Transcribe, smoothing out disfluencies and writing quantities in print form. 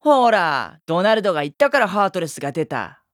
ほら、ドナルドが言ったからハートレスが出た。